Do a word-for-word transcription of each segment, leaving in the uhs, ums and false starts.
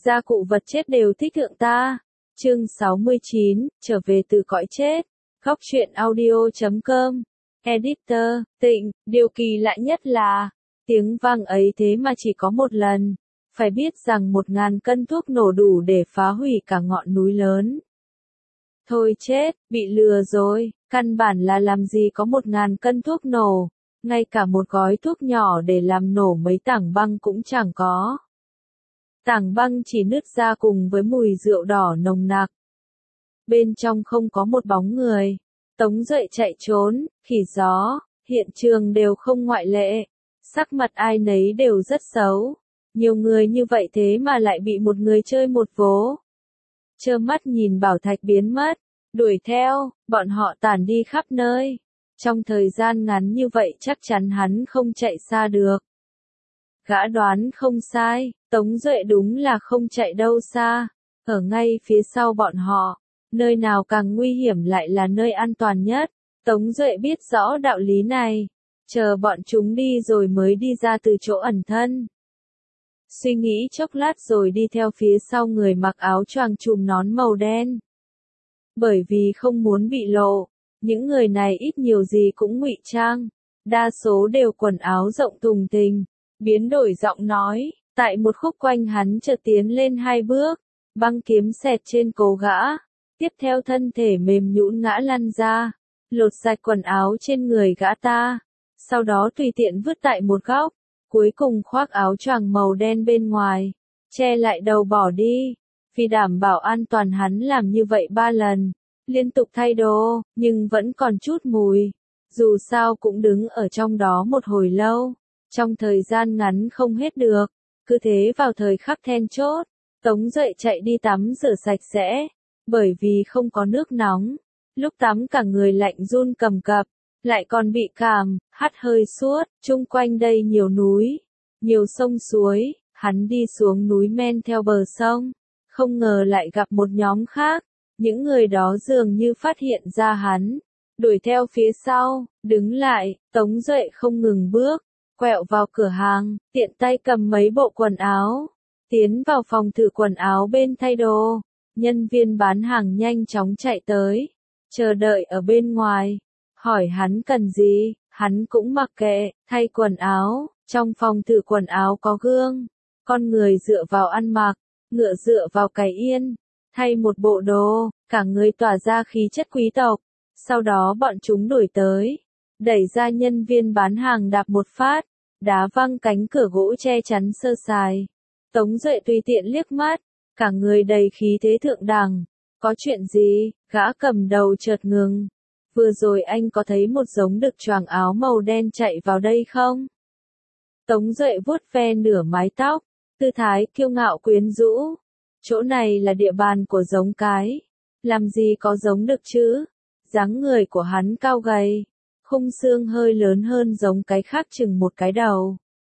gia cụ vật chết đều thích thượng ta. Chương sáu mươi chín, trở về từ cõi chết. Góc truyện audio chấm com. Editor, Tịnh, điều kỳ lạ nhất là, tiếng vang ấy thế mà chỉ có một lần. Phải biết rằng một ngàn cân thuốc nổ đủ để phá hủy cả ngọn núi lớn. Thôi chết, bị lừa rồi, căn bản là làm gì có một ngàn cân thuốc nổ, ngay cả một gói thuốc nhỏ để làm nổ mấy tảng băng cũng chẳng có. Tảng băng chỉ nứt ra cùng với mùi rượu đỏ nồng nặc. Bên trong không có một bóng người. Tống Duệ chạy trốn, khỉ gió, hiện trường đều không ngoại lệ. Sắc mặt ai nấy đều rất xấu. Nhiều người như vậy thế mà lại bị một người chơi một vố. Trơ mắt nhìn bảo thạch biến mất, đuổi theo, bọn họ tản đi khắp nơi. Trong thời gian ngắn như vậy chắc chắn hắn không chạy xa được. Gã đoán không sai, Tống Duệ đúng là không chạy đâu xa, ở ngay phía sau bọn họ, nơi nào càng nguy hiểm lại là nơi an toàn nhất. Tống Duệ biết rõ đạo lý này, chờ bọn chúng đi rồi mới đi ra từ chỗ ẩn thân. Suy nghĩ chốc lát rồi đi theo phía sau người mặc áo choàng trùm nón màu đen. Bởi vì không muốn bị lộ, những người này ít nhiều gì cũng ngụy trang, đa số đều quần áo rộng thùng thình. Biến đổi giọng nói, tại một khúc quanh hắn chợt tiến lên hai bước, băng kiếm xẹt trên cổ gã, tiếp theo thân thể mềm nhũn ngã lăn ra, lột sạch quần áo trên người gã ta, sau đó tùy tiện vứt tại một góc, cuối cùng khoác áo choàng màu đen bên ngoài, che lại đầu bỏ đi. Vì đảm bảo an toàn hắn làm như vậy ba lần, liên tục thay đồ, nhưng vẫn còn chút mùi, dù sao cũng đứng ở trong đó một hồi lâu. Trong thời gian ngắn không hết được, cứ thế vào thời khắc then chốt, Tống Duệ chạy đi tắm rửa sạch sẽ, bởi vì không có nước nóng, lúc tắm cả người lạnh run cầm cập, lại còn bị cảm, hắt hơi suốt, chung quanh đây nhiều núi, nhiều sông suối, hắn đi xuống núi men theo bờ sông, không ngờ lại gặp một nhóm khác, những người đó dường như phát hiện ra hắn, đuổi theo phía sau, đứng lại, Tống Duệ không ngừng bước. Quẹo vào cửa hàng, tiện tay cầm mấy bộ quần áo, tiến vào phòng thử quần áo bên thay đồ, nhân viên bán hàng nhanh chóng chạy tới, chờ đợi ở bên ngoài, hỏi hắn cần gì, hắn cũng mặc kệ, thay quần áo, trong phòng thử quần áo có gương, con người dựa vào ăn mặc, ngựa dựa vào cày yên, thay một bộ đồ, cả người tỏa ra khí chất quý tộc, sau đó bọn chúng đuổi tới. Đẩy ra nhân viên bán hàng đạp một phát, đá văng cánh cửa gỗ che chắn sơ sài. Tống Duệ tùy tiện liếc mắt, cả người đầy khí thế thượng đẳng. Có chuyện gì? Gã cầm đầu chợt ngừng. Vừa rồi anh có thấy một giống đực choàng áo màu đen chạy vào đây không? Tống Duệ vuốt ve nửa mái tóc, tư thái kiêu ngạo quyến rũ. Chỗ này là địa bàn của giống cái. Làm gì có giống đực chứ? Dáng người của hắn cao gầy. Khung xương hơi lớn hơn giống cái khác chừng một cái đầu.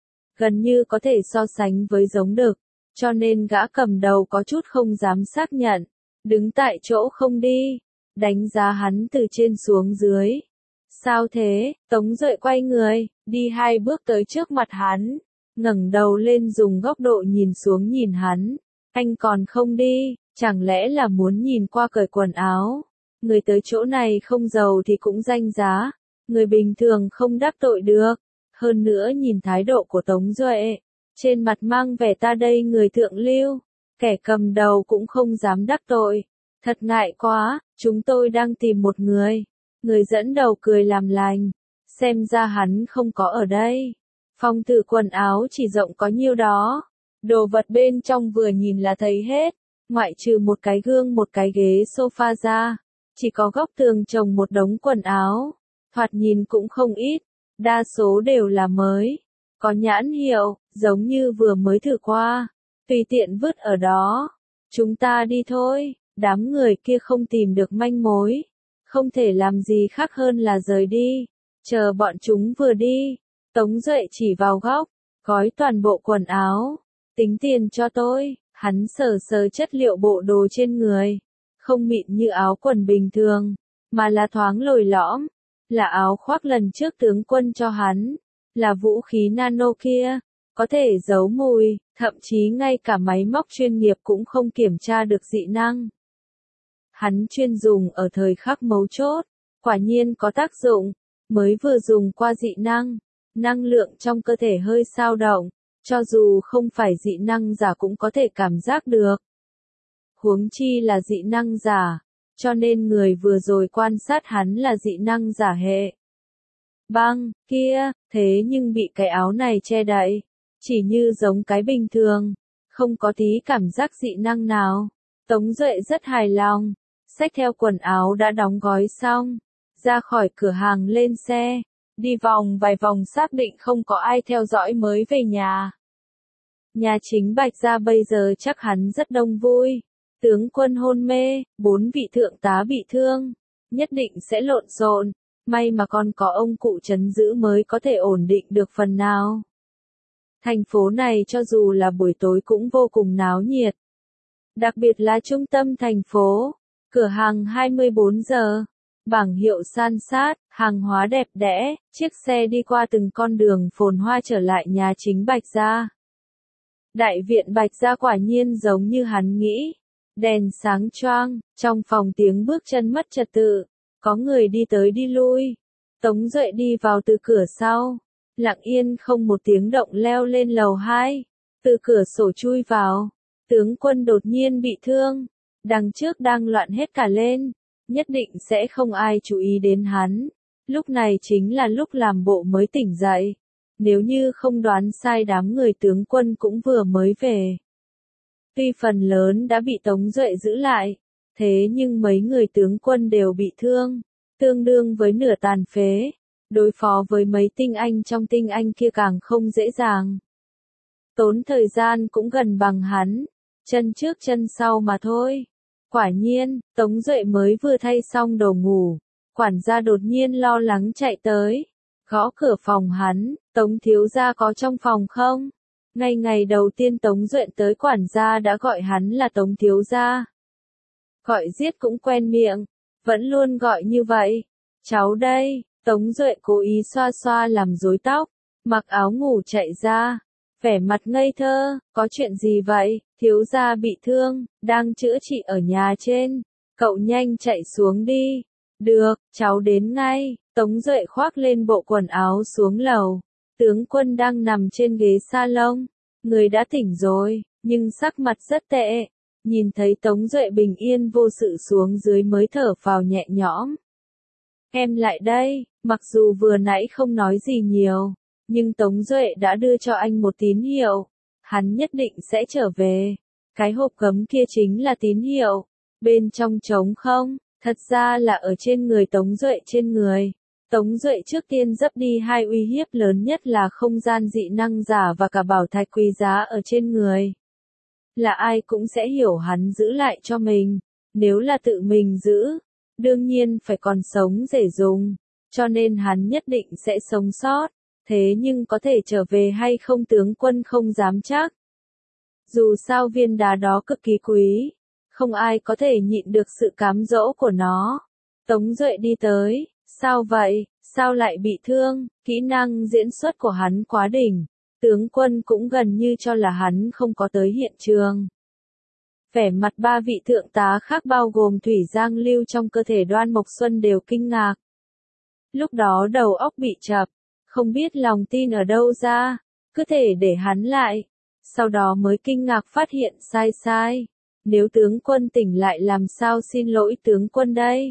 Gần như có thể so sánh với giống đực, cho nên gã cầm đầu có chút không dám xác nhận, đứng tại chỗ không đi, đánh giá hắn từ trên xuống dưới. Sao thế? Tống Duệ quay người, đi hai bước tới trước mặt hắn, ngẩng đầu lên dùng góc độ nhìn xuống nhìn hắn. Anh còn không đi, chẳng lẽ là muốn nhìn qua cởi quần áo? Người tới chỗ này không giàu thì cũng danh giá. Người bình thường không đắc tội được, hơn nữa nhìn thái độ của Tống Duệ, trên mặt mang vẻ ta đây người thượng lưu, kẻ cầm đầu cũng không dám đắc tội, thật ngại quá, chúng tôi đang tìm một người, người dẫn đầu cười làm lành, xem ra hắn không có ở đây, phòng thử quần áo chỉ rộng có nhiêu đó, đồ vật bên trong vừa nhìn là thấy hết, ngoại trừ một cái gương một cái ghế sofa ra, chỉ có góc tường trồng một đống quần áo. Thoạt nhìn cũng không ít, đa số đều là mới, có nhãn hiệu, giống như vừa mới thử qua, tùy tiện vứt ở đó. Chúng ta đi thôi, đám người kia không tìm được manh mối, không thể làm gì khác hơn là rời đi, chờ bọn chúng vừa đi. Tống Duệ chỉ vào góc, gói toàn bộ quần áo, tính tiền cho tôi, hắn sờ sờ chất liệu bộ đồ trên người, không mịn như áo quần bình thường, mà là thoáng lồi lõm. Là áo khoác lần trước tướng quân cho hắn, là vũ khí nano kia, có thể giấu mùi, thậm chí ngay cả máy móc chuyên nghiệp cũng không kiểm tra được dị năng. Hắn chuyên dùng ở thời khắc mấu chốt, quả nhiên có tác dụng, mới vừa dùng qua dị năng, năng lượng trong cơ thể hơi dao động, cho dù không phải dị năng giả cũng có thể cảm giác được. Huống chi là dị năng giả, cho nên người vừa rồi quan sát hắn là dị năng giả hệ. Băng, kia, thế nhưng bị cái áo này che đậy, chỉ như giống cái bình thường, không có tí cảm giác dị năng nào. Tống Duệ rất hài lòng, xách theo quần áo đã đóng gói xong, ra khỏi cửa hàng lên xe, đi vòng vài vòng xác định không có ai theo dõi mới về nhà. Nhà chính Bạch Gia bây giờ chắc hắn rất đông vui. Tướng quân hôn mê, bốn vị thượng tá bị thương, nhất định sẽ lộn xộn, may mà còn có ông cụ trấn giữ mới có thể ổn định được phần nào. Thành phố này cho dù là buổi tối cũng vô cùng náo nhiệt. Đặc biệt là trung tâm thành phố, cửa hàng hai mươi bốn giờ, bảng hiệu san sát, hàng hóa đẹp đẽ, chiếc xe đi qua từng con đường phồn hoa trở lại nhà chính Bạch Gia. Đại viện Bạch Gia quả nhiên giống như hắn nghĩ. Đèn sáng choang, trong phòng tiếng bước chân mất trật tự, có người đi tới đi lui. Tống Duệ đi vào từ cửa sau, lặng yên không một tiếng động leo lên lầu hai, từ cửa sổ chui vào. Tướng quân đột nhiên bị thương, đằng trước đang loạn hết cả lên, nhất định sẽ không ai chú ý đến hắn. Lúc này chính là lúc làm bộ mới tỉnh dậy. Nếu như không đoán sai đám người tướng quân cũng vừa mới về. Tuy phần lớn đã bị Tống Duệ giữ lại, thế nhưng mấy người tướng quân đều bị thương, tương đương với nửa tàn phế, đối phó với mấy tinh anh trong tinh anh kia càng không dễ dàng. Tốn thời gian cũng gần bằng hắn, chân trước chân sau mà thôi. Quả nhiên, Tống Duệ mới vừa thay xong đồ ngủ, quản gia đột nhiên lo lắng chạy tới, gõ cửa phòng hắn, Tống thiếu gia có trong phòng không? Ngay ngày đầu tiên Tống Duệ tới quản gia đã gọi hắn là Tống thiếu gia. Gọi giết cũng quen miệng, vẫn luôn gọi như vậy. Cháu đây, Tống Duệ cố ý xoa xoa làm rối tóc, mặc áo ngủ chạy ra, vẻ mặt ngây thơ, có chuyện gì vậy, thiếu gia bị thương, đang chữa trị ở nhà trên, cậu nhanh chạy xuống đi. Được, cháu đến ngay. Tống Duệ khoác lên bộ quần áo xuống lầu. Tướng quân đang nằm trên ghế salon, người đã tỉnh rồi, nhưng sắc mặt rất tệ. Nhìn thấy Tống Duệ bình yên vô sự xuống dưới mới thở phào nhẹ nhõm. Em lại đây, mặc dù vừa nãy không nói gì nhiều, nhưng Tống Duệ đã đưa cho anh một tín hiệu. Hắn nhất định sẽ trở về. Cái hộp gấm kia chính là tín hiệu. Bên trong trống không, thật ra là ở trên người Tống Duệ trên người. Tống Duệ trước tiên dấp đi hai uy hiếp lớn nhất là không gian dị năng giả và cả bảo thạch quý giá ở trên người. Là ai cũng sẽ hiểu hắn giữ lại cho mình, nếu là tự mình giữ, đương nhiên phải còn sống để dùng, cho nên hắn nhất định sẽ sống sót, thế nhưng có thể trở về hay không tướng quân không dám chắc. Dù sao viên đá đó cực kỳ quý, không ai có thể nhịn được sự cám dỗ của nó. Tống Duệ đi tới. Sao vậy, sao lại bị thương, kỹ năng diễn xuất của hắn quá đỉnh, tướng quân cũng gần như cho là hắn không có tới hiện trường. Vẻ mặt ba vị thượng tá khác bao gồm Thủy Giang Lưu trong cơ thể Đoan Mộc Xuân đều kinh ngạc. Lúc đó đầu óc bị chập, không biết lòng tin ở đâu ra, cứ thể để hắn lại, sau đó mới kinh ngạc phát hiện sai sai. Nếu tướng quân tỉnh lại làm sao xin lỗi tướng quân đây?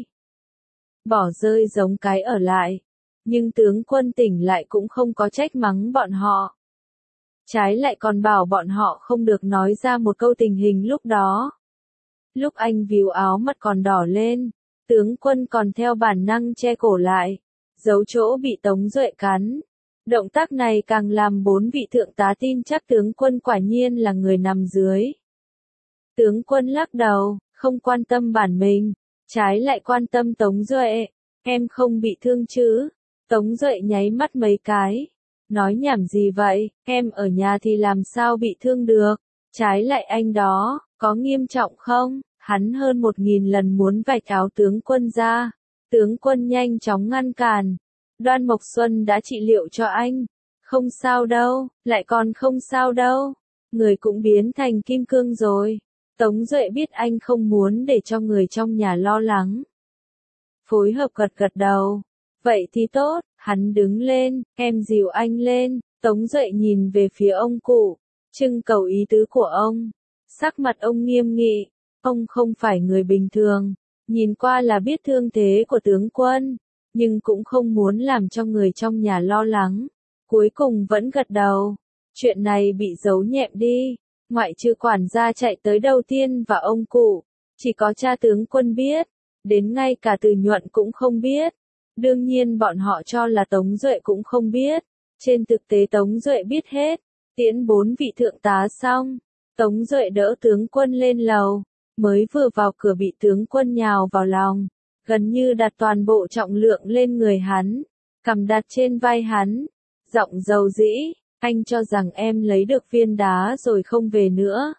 Bỏ rơi giống cái ở lại, nhưng tướng quân tỉnh lại cũng không có trách mắng bọn họ. Trái lại còn bảo bọn họ không được nói ra một câu tình hình lúc đó. Lúc anh víu áo mặt còn đỏ lên, tướng quân còn theo bản năng che cổ lại, giấu chỗ bị Tống Duệ cắn. Động tác này càng làm bốn vị thượng tá tin chắc tướng quân quả nhiên là người nằm dưới. Tướng quân lắc đầu, không quan tâm bản mình, trái lại quan tâm Tống Duệ. Em không bị thương chứ? Tống Duệ nháy mắt mấy cái. Nói nhảm gì vậy, em ở nhà thì làm sao bị thương được? Trái lại anh đó, có nghiêm trọng không? Hắn hơn một nghìn lần muốn vạch áo tướng quân ra. Tướng quân nhanh chóng ngăn cản. Đoan Mộc Xuân đã trị liệu cho anh. Không sao đâu, lại còn không sao đâu. Người cũng biến thành kim cương rồi. Tống Duệ biết anh không muốn để cho người trong nhà lo lắng. Phối hợp gật gật đầu. Vậy thì tốt, hắn đứng lên, em dìu anh lên. Tống Duệ nhìn về phía ông cụ, trưng cầu ý tứ của ông. Sắc mặt ông nghiêm nghị, ông không phải người bình thường, nhìn qua là biết thương thế của tướng quân, nhưng cũng không muốn làm cho người trong nhà lo lắng. Cuối cùng vẫn gật đầu, chuyện này bị giấu nhẹm đi, ngoại trừ quản gia chạy tới đầu tiên và ông cụ, chỉ có cha tướng quân biết, đến ngay cả Từ Nhuận cũng không biết. Đương nhiên bọn họ cho là Tống Duệ cũng không biết, trên thực tế Tống Duệ biết hết. Tiễn bốn vị thượng tá xong, Tống Duệ đỡ tướng quân lên lầu, mới vừa vào cửa bị tướng quân nhào vào lòng, gần như đặt toàn bộ trọng lượng lên người hắn, cầm đặt trên vai hắn, giọng dầu dĩ, anh cho rằng em lấy được viên đá rồi không về nữa.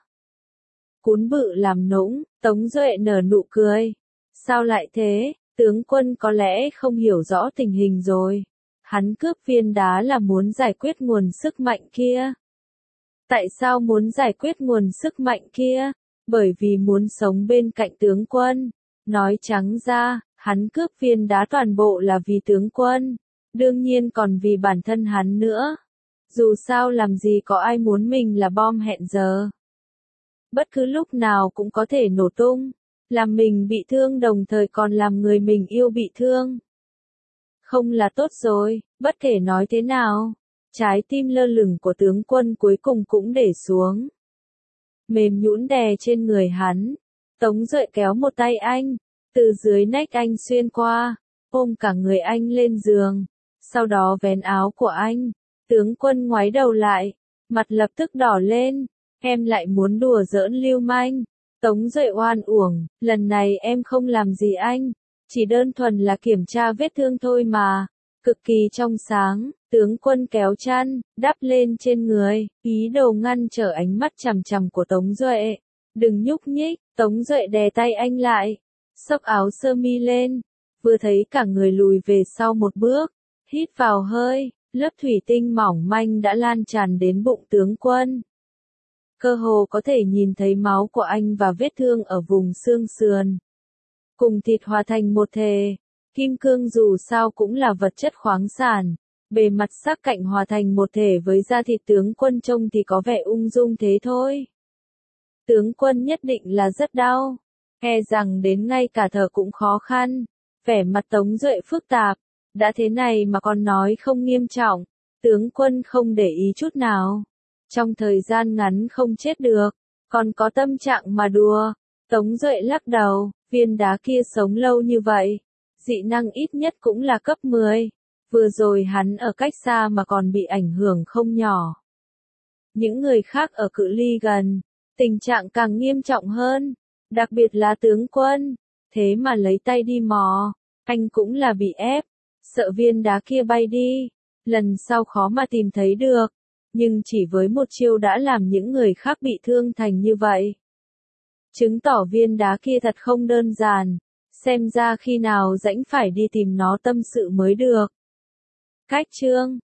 Cún bự làm nũng, Tống Duệ nở nụ cười. Sao lại thế, tướng quân có lẽ không hiểu rõ tình hình rồi. Hắn cướp viên đá là muốn giải quyết nguồn sức mạnh kia. Tại sao muốn giải quyết nguồn sức mạnh kia? Bởi vì muốn sống bên cạnh tướng quân. Nói trắng ra, hắn cướp viên đá toàn bộ là vì tướng quân. Đương nhiên còn vì bản thân hắn nữa. Dù sao làm gì có ai muốn mình là bom hẹn giờ. Bất cứ lúc nào cũng có thể nổ tung. Làm mình bị thương đồng thời còn làm người mình yêu bị thương. Không là tốt rồi, bất kể nói thế nào. Trái tim lơ lửng của tướng quân cuối cùng cũng để xuống. Mềm nhũn đè trên người hắn. Tống Duệ kéo một tay anh, từ dưới nách anh xuyên qua, ôm cả người anh lên giường. Sau đó vén áo của anh. Tướng quân ngoái đầu lại, mặt lập tức đỏ lên. Em lại muốn đùa giỡn lưu manh. Tống Duệ oan uổng, lần này em không làm gì anh. Chỉ đơn thuần là kiểm tra vết thương thôi mà. Cực kỳ trong sáng, tướng quân kéo chăn, đắp lên trên người, ý đồ ngăn trở ánh mắt chằm chằm của Tống Duệ. Đừng nhúc nhích, Tống Duệ đè tay anh lại, xốc áo sơ mi lên, vừa thấy cả người lùi về sau một bước, hít vào hơi, lớp thủy tinh mỏng manh đã lan tràn đến bụng tướng quân. Cơ hồ có thể nhìn thấy máu của anh và vết thương ở vùng xương sườn. Cùng thịt hòa thành một thể. Kim cương dù sao cũng là vật chất khoáng sản, bề mặt sắc cạnh hòa thành một thể với da thịt tướng quân trông thì có vẻ ung dung thế thôi. Tướng quân nhất định là rất đau, e rằng đến ngay cả thở cũng khó khăn, vẻ mặt Tống Duệ phức tạp, đã thế này mà còn nói không nghiêm trọng, tướng quân không để ý chút nào. Trong thời gian ngắn không chết được, còn có tâm trạng mà đùa. Tống Duệ lắc đầu, viên đá kia sống lâu như vậy. Dị năng ít nhất cũng là cấp mười. Vừa rồi hắn ở cách xa mà còn bị ảnh hưởng không nhỏ. Những người khác ở cự ly gần, tình trạng càng nghiêm trọng hơn. Đặc biệt là tướng quân. Thế mà lấy tay đi mò, anh cũng là bị ép. Sợ viên đá kia bay đi. Lần sau khó mà tìm thấy được. Nhưng chỉ với một chiêu đã làm những người khác bị thương thành như vậy. Chứng tỏ viên đá kia thật không đơn giản. Xem ra khi nào rãnh phải đi tìm nó tâm sự mới được. Cách chương